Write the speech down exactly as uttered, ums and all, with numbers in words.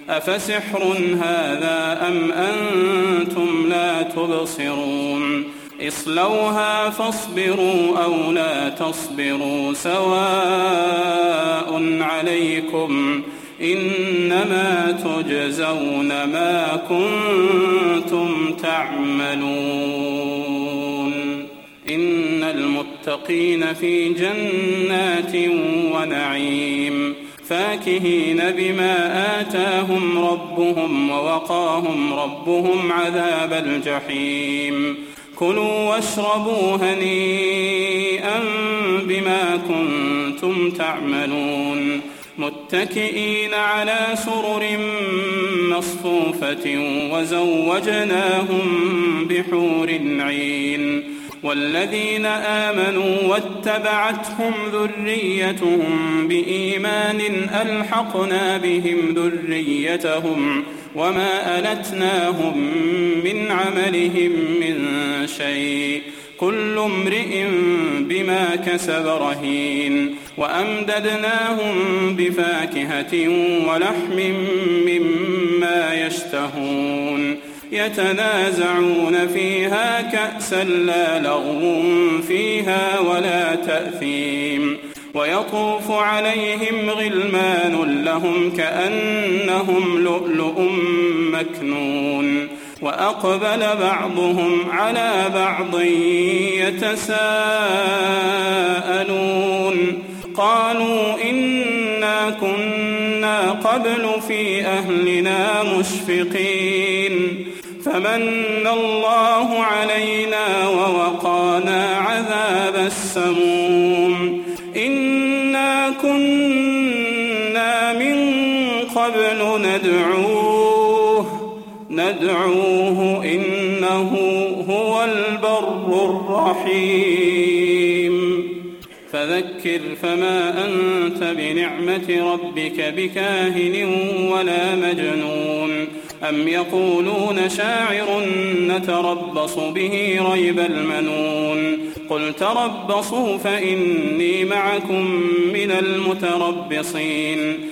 أفسحر هذا أم أنتم لا تبصرون اصلوها فاصبروا أو لا تصبروا سواء عليكم إنما تجزون ما كنتم تعملون إن المتقين في جنات ونعيم فاكهين بما آتاهم ربهم ووقاهم ربهم عذاب الجحيم كلوا واشربوا هنيئا بما كنتم تعملون متكئين على سرر مصفوفة وزوجناهم بحور عين والذين آمنوا واتبعتهم ذريتهم بإيمان ألحقنا بهم ذريتهم وما ألتناهم من عملهم من شيء كل امرئ بما كسب رهين وأمددناهم بفاكهة ولحم مما يشتهون يتنازعون فيها كأسا لا لغو فيها ولا تأثيم ويطوف عليهم غلمان لهم كأنهم لؤلؤ مكنون وأقبل بعضهم على بعض يتساءلون قالوا إنا كنا قبل في أهلنا مشفقين فمن الله علينا ووقانا عذاب السموم إنا كنا من قبل ندعوه ندعوه إنه هو البر الرحيم فذكر فما أنت بنعمة ربك بكاهن ولا مجنون أم يقولون شاعر نتربص به ريب المنون قل تربصوا فإني معكم من المتربصين